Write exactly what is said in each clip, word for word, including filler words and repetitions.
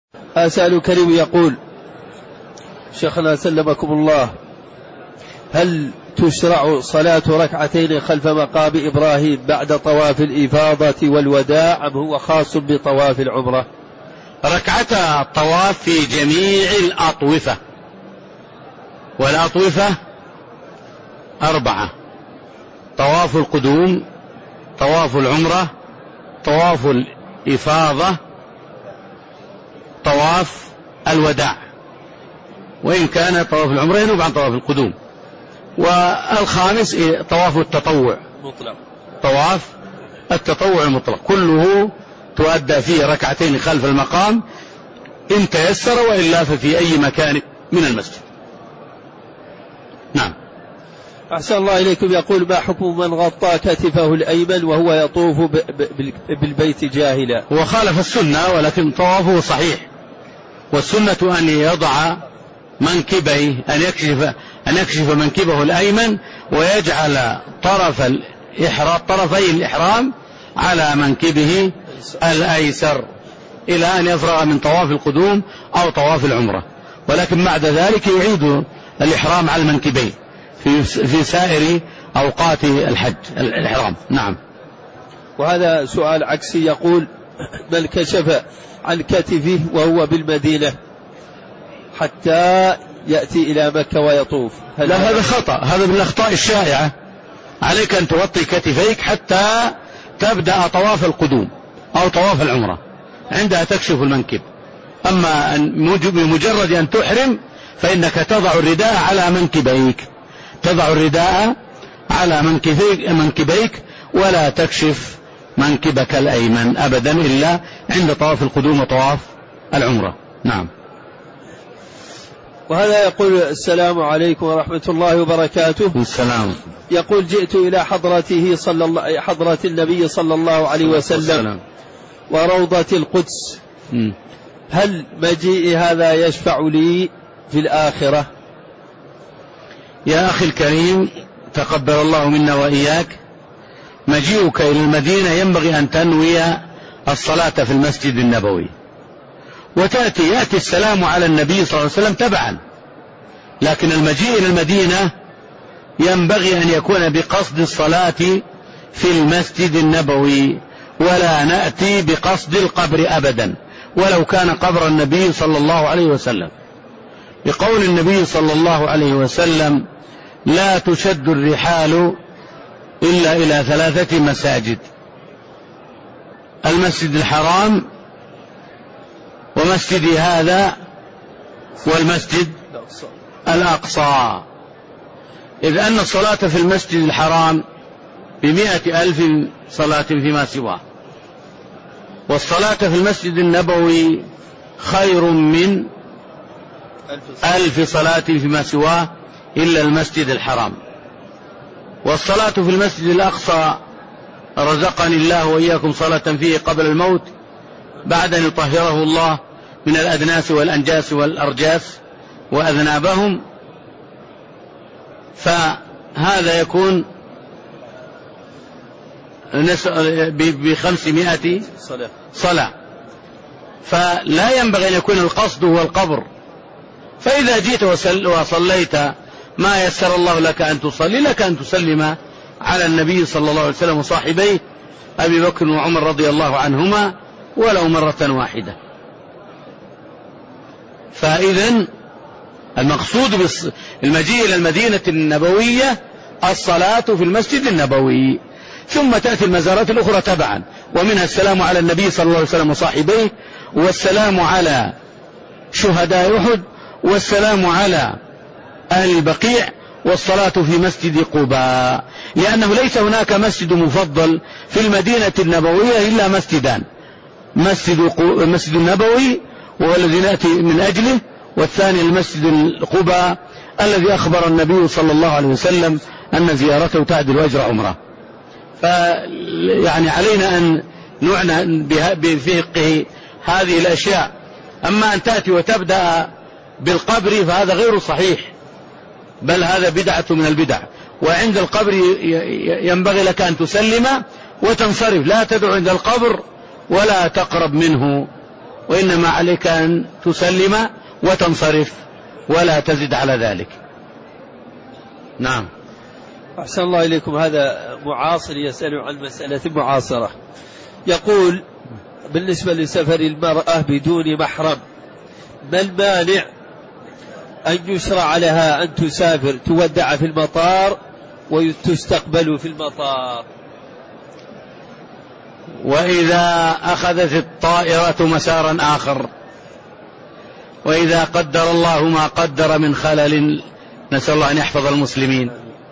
أسأل كريم يقول: شيخنا سلمكم الله، هل تشرع صلاة ركعتين خلف مقام إبراهيم بعد طواف الإفاضة والوداع أم هو خاص بطواف العمرة؟ ركعتا الطواف في جميع الأطوفة، والأطوفة أربعة: طواف القدوم، طواف العمرة، طواف الإفاضة، طواف الوداع، وإن كان طواف العمرة ينوب عن طواف القدوم. والخامس طواف التطوع مطلق، طواف التطوع المطلق كله تؤدى فيه ركعتين خلف المقام إن تيسر، وإلا ففي أي مكان من المسجد. نعم. أحسن الله إليكم. يقول: ما حكم من غطى كتفه الأيمن وهو يطوف بالبيت جاهلا؟ هو خالف السنة، ولكن طوافه صحيح، والسنة أن يضع منكبيه، أن يكشف أن يكشف منكبه الأيمن ويجعل طرف الإحرام طرفي الإحرام على منكبه الأيسر إلى أن يفرغ من طواف القدوم أو طواف العمرة، ولكن بعد ذلك يعيد الإحرام على المنكبين في في سائر أوقات الحج الإحرام. نعم. وهذا سؤال عكسي، يقول: من كشف عن كتفه وهو بالمدينة حتى يأتي إلى مكة ويطوف؟ لا، هذا خطأ، هذا من الأخطاء الشائعة. عليك أن تغطي كتفيك حتى تبدأ طواف القدوم أو طواف العمرة، عندها تكشف المنكب. أما بمجرد أن تحرم فإنك تضع الرداء على منكبيك، تضع الرداء على منكبيك, منكبيك ولا تكشف منكبك الأيمن أبدا إلا عند طواف القدوم وطواف العمرة. نعم. وهذا يقول: السلام عليكم ورحمة الله وبركاته. السلام. يقول: جئت إلى حضرته صلى الله حضرة النبي صلى الله عليه وسلم وروضة القدس، م. هل مجيء هذا يشفع لي في الآخرة؟ يا أخي الكريم، تقبل الله منا وإياك. مجيئك إلى المدينة ينبغي أن تنوي الصلاة في المسجد النبوي، وتأتي يأتي السلام على النبي صلى الله عليه وسلم تبعا، لكن المجيء إلى المدينة ينبغي أن يكون بقصد الصلاة في المسجد النبوي، ولا نأتي بقصد القبر أبدا ولو كان قبر النبي صلى الله عليه وسلم، لقول النبي صلى الله عليه وسلم: لا تشد الرحال إلا إلى ثلاثة مساجد: المسجد الحرام، ومسجدي هذا، والمسجد الأقصى. إذ أن الصلاة في المسجد الحرام بمئة ألف صلاة فيما سواه، والصلاة في المسجد النبوي خير من ألف صلاة فيما سواه إلا المسجد الحرام. والصلاة في المسجد الأقصى رزقني الله وإياكم صلاة فيه قبل الموت بعد أن يطهره الله من الأدناس والأنجاس والأرجاس وأذنابهم، فهذا يكون بخمسمائة صلاة، فلا ينبغي أن يكون القصد هو القبر. فإذا جئت وصليت ما يسر الله لك أن تصلي، لك أن تسلم على النبي صلى الله عليه وسلم وصاحبيه أبي بكر وعمر رضي الله عنهما ولو مرة واحدة. فإذا المقصود بالمجيء إلى المدينة النبوية الصلاة في المسجد النبوي، ثم تأتي المزارات الأخرى تبعا، ومنها السلام على النبي صلى الله عليه وسلم وصاحبيه، والسلام على شهداء أحد، والسلام على أهل البقيع، والصلاة في مسجد قباء، لأنه ليس هناك مسجد مفضل في المدينة النبوية إلا مسجدان: مسجد المسجد النبوي وهو الذي نأتي من أجله، والثاني المسجد القباء الذي أخبر النبي صلى الله عليه وسلم أن زيارته تعدل أجر عمره. فيعني علينا أن نعنى بفقه هذه الأشياء. أما أن تأتي وتبدأ بالقبر فهذا غير صحيح، بل هذا بدعة من البدع. وعند القبر ينبغي لك أن تسلم وتنصرف، لا تدعو عند القبر ولا تقرب منه وإنما عليك أن تسلم وتنصرف ولا تزد على ذلك. نعم. أحسن الله إليكم. هذا معاصر يسأل عن مسألة معاصرة، يقول بالنسبة لسفر المرأة بدون محرم ما المانع أن يشرع لها أن تسافر تودع في المطار وتستقبل في المطار؟ وإذا أخذت الطائرة مسارا آخر، وإذا قدر الله ما قدر من خلل، نسأل الله أن يحفظ المسلمين،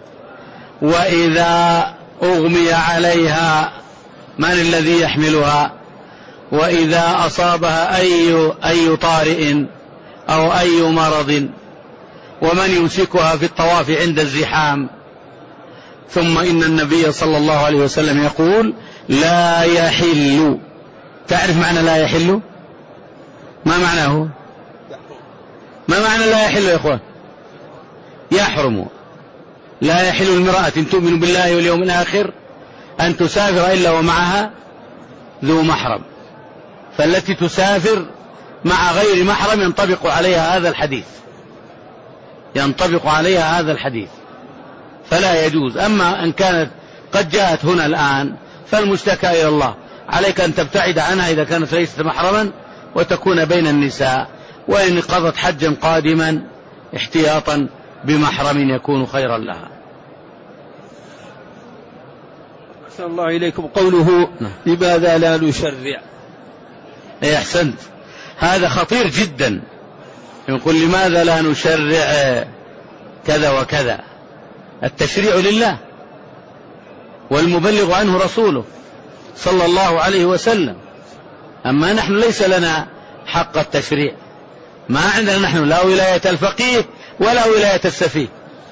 وإذا أغمي عليها من الذي يحملها؟ وإذا أصابها أي, أي طارئ أو أي مرض، ومن يمسكها في الطواف عند الزحام؟ ثم إن النبي صلى الله عليه وسلم يقول لا يحل. تعرف معنى لا يحل؟ ما معناه؟ ما معنى لا يحل يا إخوان؟ يحرم. لا يحل المرأة تؤمن بالله واليوم الآخر أن تسافر إلا ومعها ذو محرم، فالتي تسافر مع غير محرم ينطبق عليها هذا الحديث، ينطبق عليها هذا الحديث، فلا يجوز. أما أن كانت قد جاءت هنا الآن فالمشتكى إلى الله، عليك أن تبتعد عنها إذا كانت ليست محرما وتكون بين النساء، وإن قضت حجا قادما احتياطا بمحرم يكون خيرا لها. أحسن الله إليكم. قوله لماذا لا نشرع؟ أي أحسنت، هذا خطير جدا. يقول لماذا لا نشرع كذا وكذا؟ التشريع لله والمبلغ عنه رسوله صلى الله عليه وسلم، أما نحن ليس لنا حق التشريع، ما عندنا نحن لا ولاية الفقيه ولا ولاية السفيه،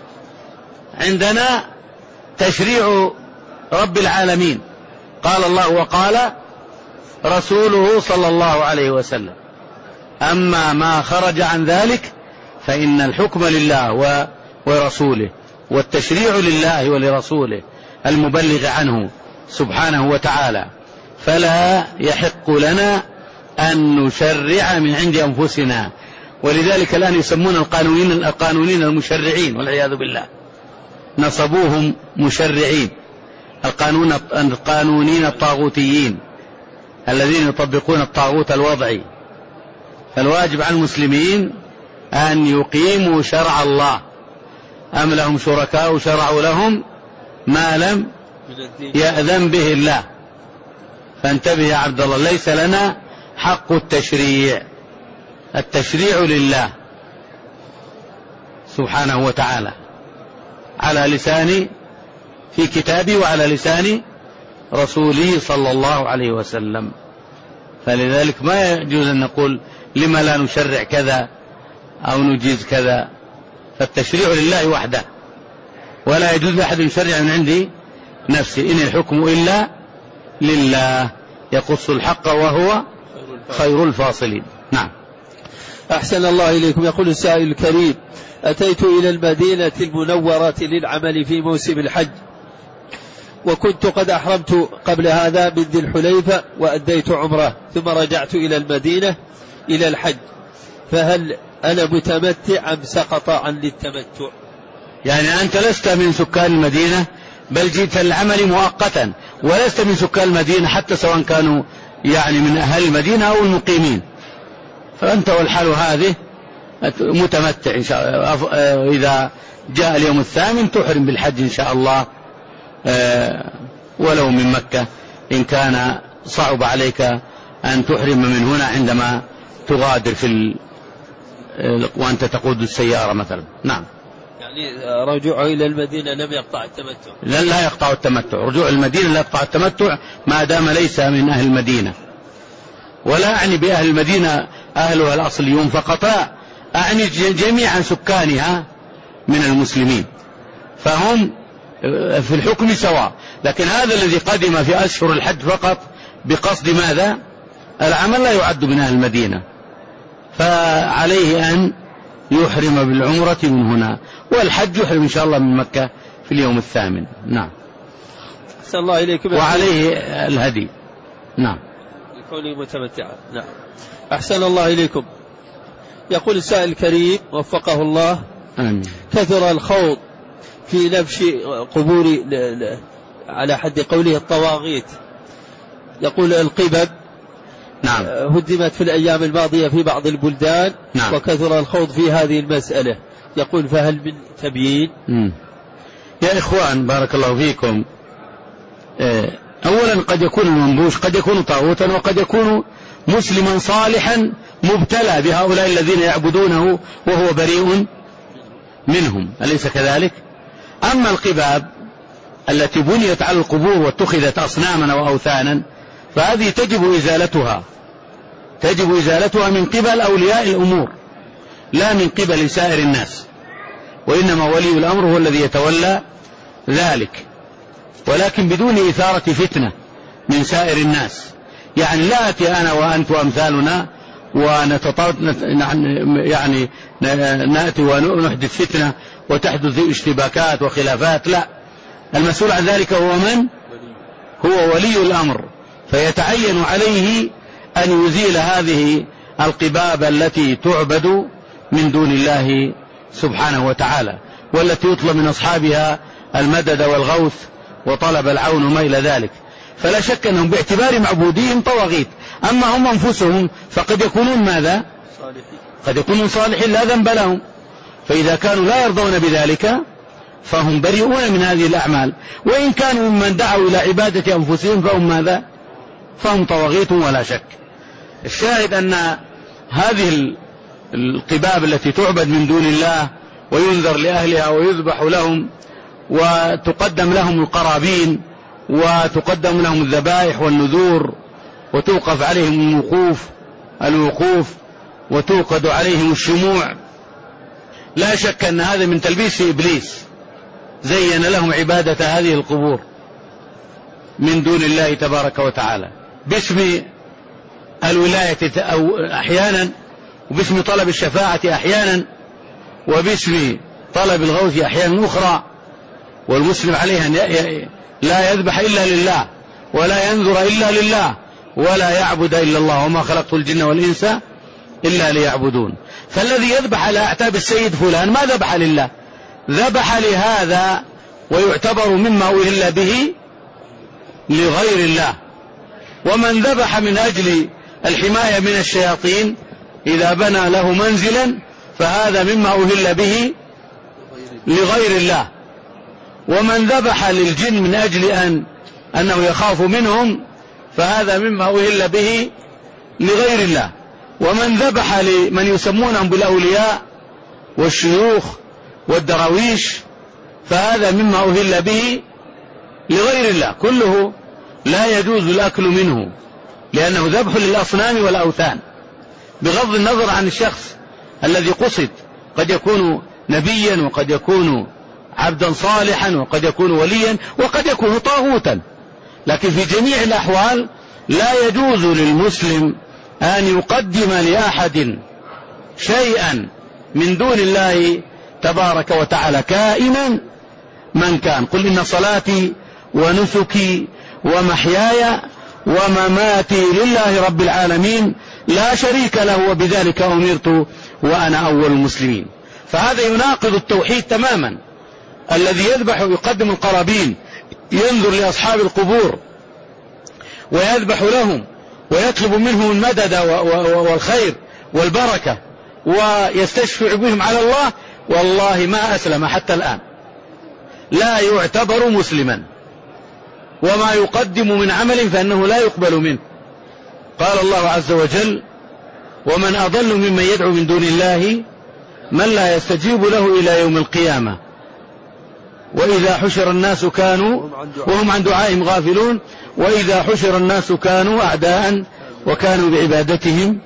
عندنا تشريع رب العالمين، قال الله وقال رسوله صلى الله عليه وسلم. أما ما خرج عن ذلك فإن الحكم لله ورسوله، والتشريع لله ولرسوله المبلغ عنه سبحانه وتعالى، فلا يحق لنا أن نشرع من عند أنفسنا. ولذلك الآن يسمون القانونين القانونين المشرعين والعياذ بالله، نصبوهم مشرعين، القانون القانونين الطاغوتيين الذين يطبقون الطاغوت الوضعي. فالواجب على المسلمين أن يقيموا شرع الله. أم لهم شركاء شرعوا لهم ما لم يأذن به الله؟ فانتبه يا عبد الله، ليس لنا حق التشريع، التشريع لله سبحانه وتعالى على لسان في كتابه وعلى لسان رسوله صلى الله عليه وسلم. فلذلك ما يجوز أن نقول لما لا نشرع كذا أو نجيز كذا، فالتشريع لله وحده، ولا يجوز لأحد يشرع من عند نفسه، إن الحكم إلا لله يقص الحق وهو خير الفاصلين. نعم. أحسن الله إليكم. يقول السائل الكريم: أتيت إلى المدينة المنورة للعمل في موسم الحج، وكنت قد أحرمت قبل هذا من ذي الحليفة وأديت عمره، ثم رجعت إلى المدينة إلى الحج، فهل أنا متمتع أم سقط عن للتمتع؟ يعني أنت لست من سكان المدينة، بل جئت للعمل مؤقتا، ولست من سكان المدينة حتى سواء كانوا يعني من أهل المدينة أو المقيمين، فأنت والحال هذه متمتع إن شاء الله. إذا جاء اليوم الثامن تحرم بالحج إن شاء الله، ولو من مكة، إن كان صعب عليك أن تحرم من هنا عندما تغادر في ال... وأنت تقود السيارة مثلا. نعم. يعني رجوعه إلى المدينة لم يقطع التمتع؟ لا, لا يقطع التمتع، رجوع المدينة لا يقطع التمتع ما دام ليس من أهل المدينة. ولا أعني بأهل المدينة أهلها الأصليون فقط، لا، أعني جميعا سكانها من المسلمين، فهم في الحكم سواء. لكن هذا الذي قدم في أشهر الحج فقط بقصد ماذا؟ العمل، لا يعد من أهل المدينة، فعليه أن يحرم بالعمرة من هنا، والحج يحرم إن شاء الله من مكة في اليوم الثامن. نعم. أحسن الله إليكم. وعليه الهدي. نعم. لكونه متمتعا. نعم. أحسن الله إليكم. يقول السائل الكريم وفقه الله: آمين. كثر الخوض في نبش قبور على حد قوله الطواغيت، يقول القبب نعم هدمت في الأيام الماضية في بعض البلدان. نعم. وكثر الخوض في هذه المسألة، يقول فهل من تبيين؟ مم. يا إخوان بارك الله فيكم، أولا قد يكون المنبوش قد يكون طاغوتا وقد يكون مسلما صالحا مبتلى بهؤلاء الذين يعبدونه وهو بريء منهم، أليس كذلك؟ أما القباب التي بنيت على القبور واتخذت أصناما وأوثانا فهذه تجب إزالتها تجب إزالتها من قبل أولياء الأمور لا من قبل سائر الناس، وإنما ولي الأمر هو الذي يتولى ذلك، ولكن بدون إثارة فتنة من سائر الناس. يعني لا أتي أنا وأنت وأمثالنا ونتطاوت يعني نأتي ونحدث فتنة وتحدث اشتباكات وخلافات، لا، المسؤول عن ذلك هو من؟ هو ولي الأمر، فيتعين عليه أن يزيل هذه القباب التي تعبد من دون الله سبحانه وتعالى، والتي يطلب من أصحابها المدد والغوث وطلب العون وما إلى ذلك. فلا شك أنهم باعتبار معبودين طواغيت، أما هم أنفسهم فقد يكونون ماذا؟ قد يكونون صالحين لا ذنب لهم، فإذا كانوا لا يرضون بذلك فهم بريئون من هذه الأعمال، وإن كانوا ممن دعوا إلى عبادة أنفسهم فهم ماذا؟ فهم طواغيت ولا شك. الشاهد أن هذه القباب التي تعبد من دون الله وينذر لأهلها ويذبح لهم وتقدم لهم القرابين وتقدم لهم الذبائح والنذور وتوقف عليهم الوقوف الوقوف وتوقد عليهم الشموع، لا شك أن هذا من تلبيس إبليس، زين لهم عبادة هذه القبور من دون الله تبارك وتعالى باسم الولاية أو أحيانا، وباسم طلب الشفاعة أحيانا، وباسم طلب الغوث أحيانا أخرى. والمسلم عليه أن لا يذبح إلا لله ولا ينذر إلا لله ولا يعبد إلا الله، وما خلقت الجن والإنس إلا ليعبدون. فالذي يذبح على أعتاب السيد فلان ما ذبح لله، ذبح لهذا ويعتبر مما أهل به لغير الله. ومن ذبح من أجل الحماية من الشياطين إذا بنى له منزلا فهذا مما أهل به لغير الله. ومن ذبح للجن من أجل أن أنه يخاف منهم فهذا مما أهل به لغير الله. ومن ذبح لمن يسمونهم بالأولياء والشيوخ والدراويش فهذا مما أهل به لغير الله، كله لا يجوز الأكل منه لأنه ذبح للأصنام والأوثان، بغض النظر عن الشخص الذي قصد، قد يكون نبيا وقد يكون عبدا صالحا وقد يكون وليا وقد يكون طاغوتا، لكن في جميع الأحوال لا يجوز للمسلم أن يقدم لأحد شيئا من دون الله تبارك وتعالى كائنا من كان. قل إن صلاتي ونسكي ومحياي ومماتي لله رب العالمين لا شريك له وبذلك أمرت وأنا أول المسلمين. فهذا يناقض التوحيد تماما. الذي يذبح ويقدم القرابين ينظر لأصحاب القبور ويذبح لهم ويطلب منهم المدد والخير والبركة ويستشفع بهم على الله، والله ما أسلم حتى الآن، لا يعتبر مسلما، وما يقدم من عمل فإنه لا يقبل منه. قال الله عز وجل: ومن أضل ممن يدعو من دون الله من لا يستجيب له إلى يوم القيامة وإذا حشر الناس كانوا وهم عن دعائهم غافلون وإذا حشر الناس كانوا أعداء وكانوا بعبادتهم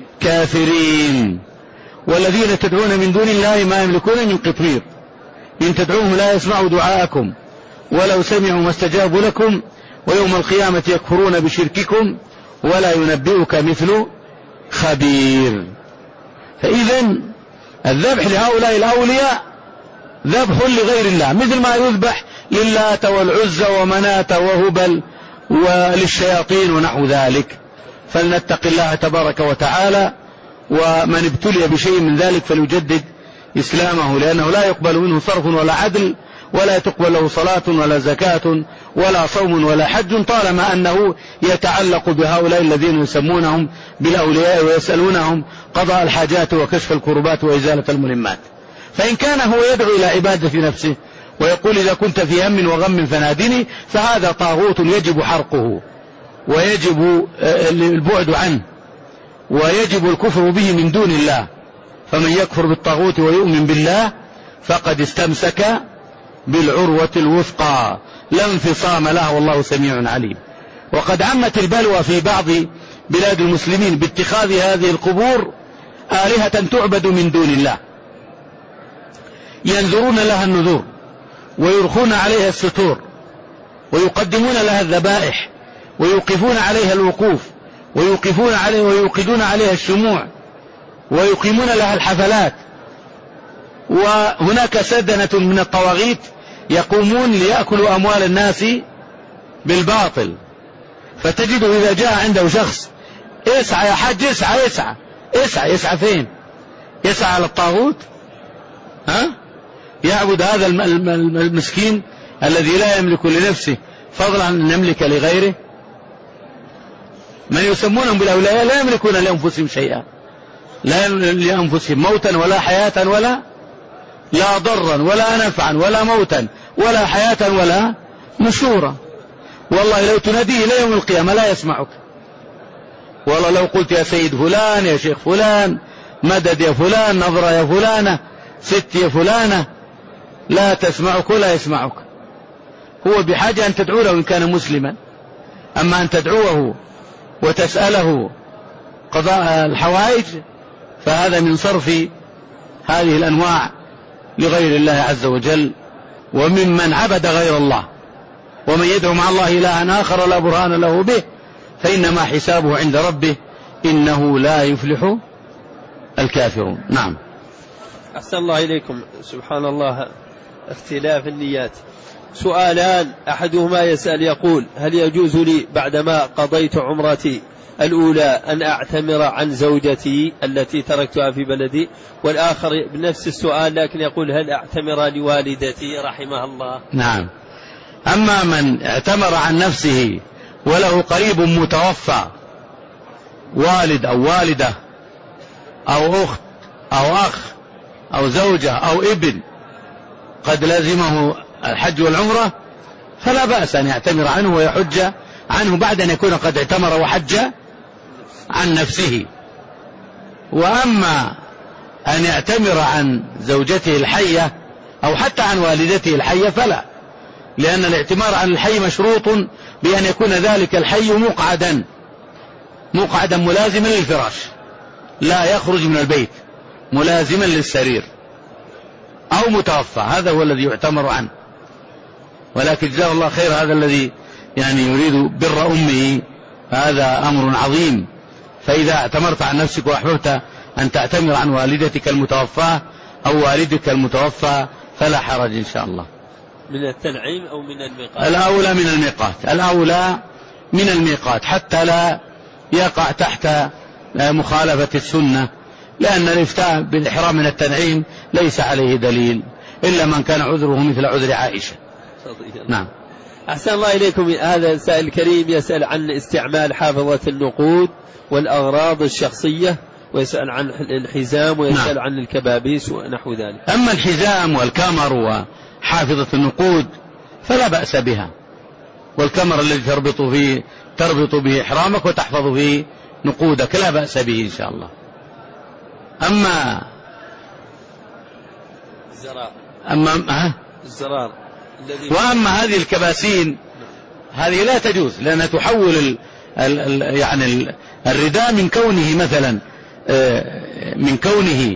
كافرين. والذين تدعون من دون الله ما يملكون من قطمير إن تدعوهم لا يسمعوا دعاءكم ولو سمعوا ما استجابوا لكم ويوم القيامة يكفرون بشرككم ولا ينبئك مثل خبير. فإذا الذبح لهؤلاء الأولياء ذبح لغير الله، مثل ما يذبح للات والعزى ومناة وهبل وللشياطين ونحو ذلك. فلنتق الله تبارك وتعالى، ومن ابتلي بشيء من ذلك فليجدد إسلامه، لأنه لا يقبل منه صرف ولا عدل، ولا تقبل له صلاة ولا زكاة ولا صوم ولا حج طالما أنه يتعلق بهؤلاء الذين يسمونهم بالأولياء ويسألونهم قضاء الحاجات وكشف الكربات وإزالة الملمات. فإن كان هو يدعو إلى عبادة نفسه ويقول إذا كنت في هم وغم فنادني، فهذا طاغوت يجب حرقه ويجب البعد عنه ويجب الكفر به من دون الله. فمن يكفر بالطاغوت ويؤمن بالله فقد استمسك بالعروة الوثقى لا انفصام لها، والله سميع عليم. وقد عمت البلوى في بعض بلاد المسلمين باتخاذ هذه القبور آلهة تعبد من دون الله، ينذرون لها النذور ويرخون عليها الستور ويقدمون لها الذبائح ويوقفون عليها الوقوف ويوقفون عليها ويوقدون عليها الشموع ويقيمون لها الحفلات. وهناك سدنة من الطواغيت يقومون ليأكلوا أموال الناس بالباطل. فتجد إذا جاء عنده شخص اسعى يا حج اسعى اسعى اسعى اسعى فين؟ يسعى على الطاغوت؟ ها؟ يعبد هذا المسكين الذي لا يملك لنفسه فضلا عن أن يملك لغيره. من يسمونهم بالأولياء لا يملكون لأنفسهم شيئا، لا لأنفسهم موتا ولا حياة ولا لا ضرا ولا نفعا ولا موتا ولا حياة ولا نشورا. والله لو تناديه إلى يوم القيامة لا يسمعك. والله لو قلت يا سيد فلان يا شيخ فلان مدد يا فلان نظرة يا فلانة ست يا فلانة لا تسمعك ولا يسمعك. هو بحاجة أن تدعو له إن كان مسلما، أما أن تدعوه وتسأله قضاء الحوائج فهذا من صرف هذه الأنواع لغير الله عز وجل وممن عبد غير الله. ومن يدعو مع الله إلها آخر لا برهان له به فإنما حسابه عند ربه إنه لا يفلح الكافرون. نعم. أحسن الله إليكم. سبحان الله اختلاف النيات. سؤالان، أحدهما يسأل يقول هل يجوز لي بعدما قضيت عمرتي الأولى أن أعتمر عن زوجتي التي تركتها في بلدي؟ والآخر بنفس السؤال لكن يقول هل أعتمر لوالدتي رحمها الله؟ نعم. أما من اعتمر عن نفسه وله قريب متوفى والد أو والدة أو أخت أو أخ أو زوجة أو ابن قد لازمه الحج والعمرة فلا بأس أن يعتمر عنه ويحج عنه بعد أن يكون قد اعتمر وحج عن نفسه. وأما أن يعتمر عن زوجته الحية أو حتى عن والدته الحية فلا، لأن الاعتمار عن الحي مشروط بأن يكون ذلك الحي مقعدا مقعدا ملازما للفراش لا يخرج من البيت ملازما للسرير أو متوفى، هذا هو الذي يعتمر عنه. ولكن جزاه الله خير هذا الذي يعني يريد بر أمه هذا أمر عظيم. فإذا اعتمرت عن نفسك وأحببت أن تعتمر عن والدتك المتوفى أو والدك المتوفى فلا حرج إن شاء الله. من التنعيم أو من الميقات؟ الأولى من الميقات، الأولى من الميقات حتى لا يقع تحت مخالفة السنة، لأن الإفتاء بالإحرام من التنعيم ليس عليه دليل إلا من كان عذره مثل عذر عائشة. نعم. أحسن الله إليكم. هذا السائل الكريم يسأل عن استعمال حافظة النقود والأغراض الشخصية ويسأل عن الحزام ويسأل نعم. عن الكبابيس ونحو ذلك. أما الحزام والكمر وحافظة النقود فلا بأس بها، والكمر الذي تربط فيه تربط به إحرامك وتحفظ فيه نقودك لا بأس به إن شاء الله. أما الزرار أما أه؟ الزرار وأما هذه الكباسين هذه لا تجوز، لأنها تحول ال ال ال يعني ال الرداء من كونه مثلا من كونه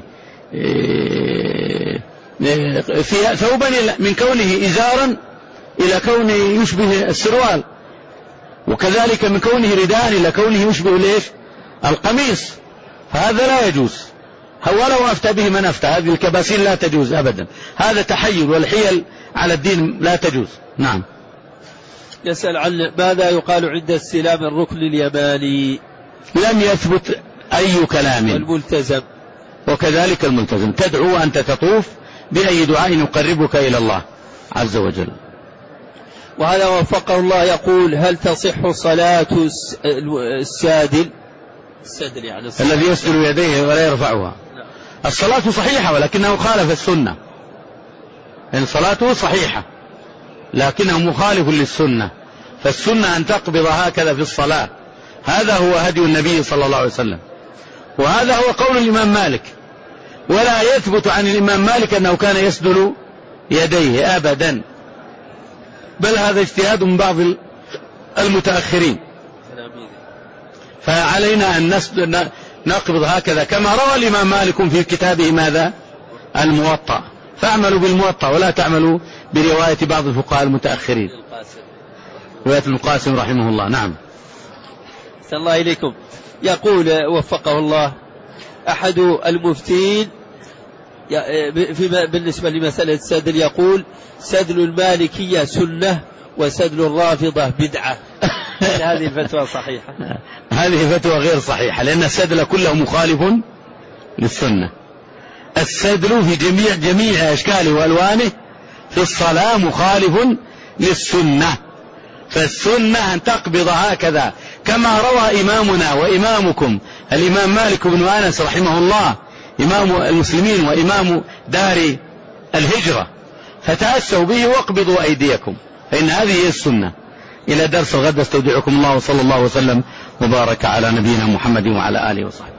في ثوبا من كونه إزارا إلى كونه يشبه السروال، وكذلك من كونه رداء إلى كونه يشبه ليش القميص، فهذا لا يجوز. ولو أفتى به من أفتى، هذه الكباسين لا تجوز أبدا، هذا تحيل والحيل على الدين لا تجوز. نعم. يسأل عن ماذا يقال عند استلام الركن اليماني؟ لم يثبت أي كلام. والملتزم وكذلك الملتزم تدعو أنت تطوف بأي دعاء يقربك إلى الله عز وجل. وهذا وفقه الله يقول: هل تصح صلاة السادل السادل يعني الذي يسدل يديه ولا يرفعها؟ الصلاة صحيحة ولكنه خالف السنة، إن صلاته صحيحة لكنه مخالف للسنة، فالسنة أن تقبض هكذا في الصلاة، هذا هو هدي النبي صلى الله عليه وسلم، وهذا هو قول الإمام مالك، ولا يثبت عن الإمام مالك أنه كان يسدل يديه أبدا، بل هذا اجتهاد من بعض المتأخرين. فعلينا أن نقبض هكذا كما روى الإمام مالك في كتابه ماذا؟ الموطأ، فاعملوا بالموطأ ولا تعملوا برواية بعض الفقهاء المتأخرين، رواية القاسم رحمه الله. نعم. صلى الله إليكم. يقول وفقه الله: أحد المفتين بالنسبة لمسألة السدل يقول: سدل المالكية سنة وسدل الرافضة بدعة. هذه الفتوى صحيحة؟ هذه فتوى غير صحيحة، لأن السدل كله مخالف للسنة. السدل في جميع جميع أشكاله وألوانه في الصلاة مخالف للسنة، فالسنة أن تقبض هكذا كما روى إمامنا وإمامكم الإمام مالك بن أنس رحمه الله، إمام المسلمين وإمام دار الهجرة، فتأسوا به واقبضوا أيديكم، فإن هذه هي السنة. إلى درس الغد استودعكم الله، وصلى الله وسلم وبارك على نبينا محمد وعلى آله وصحبه.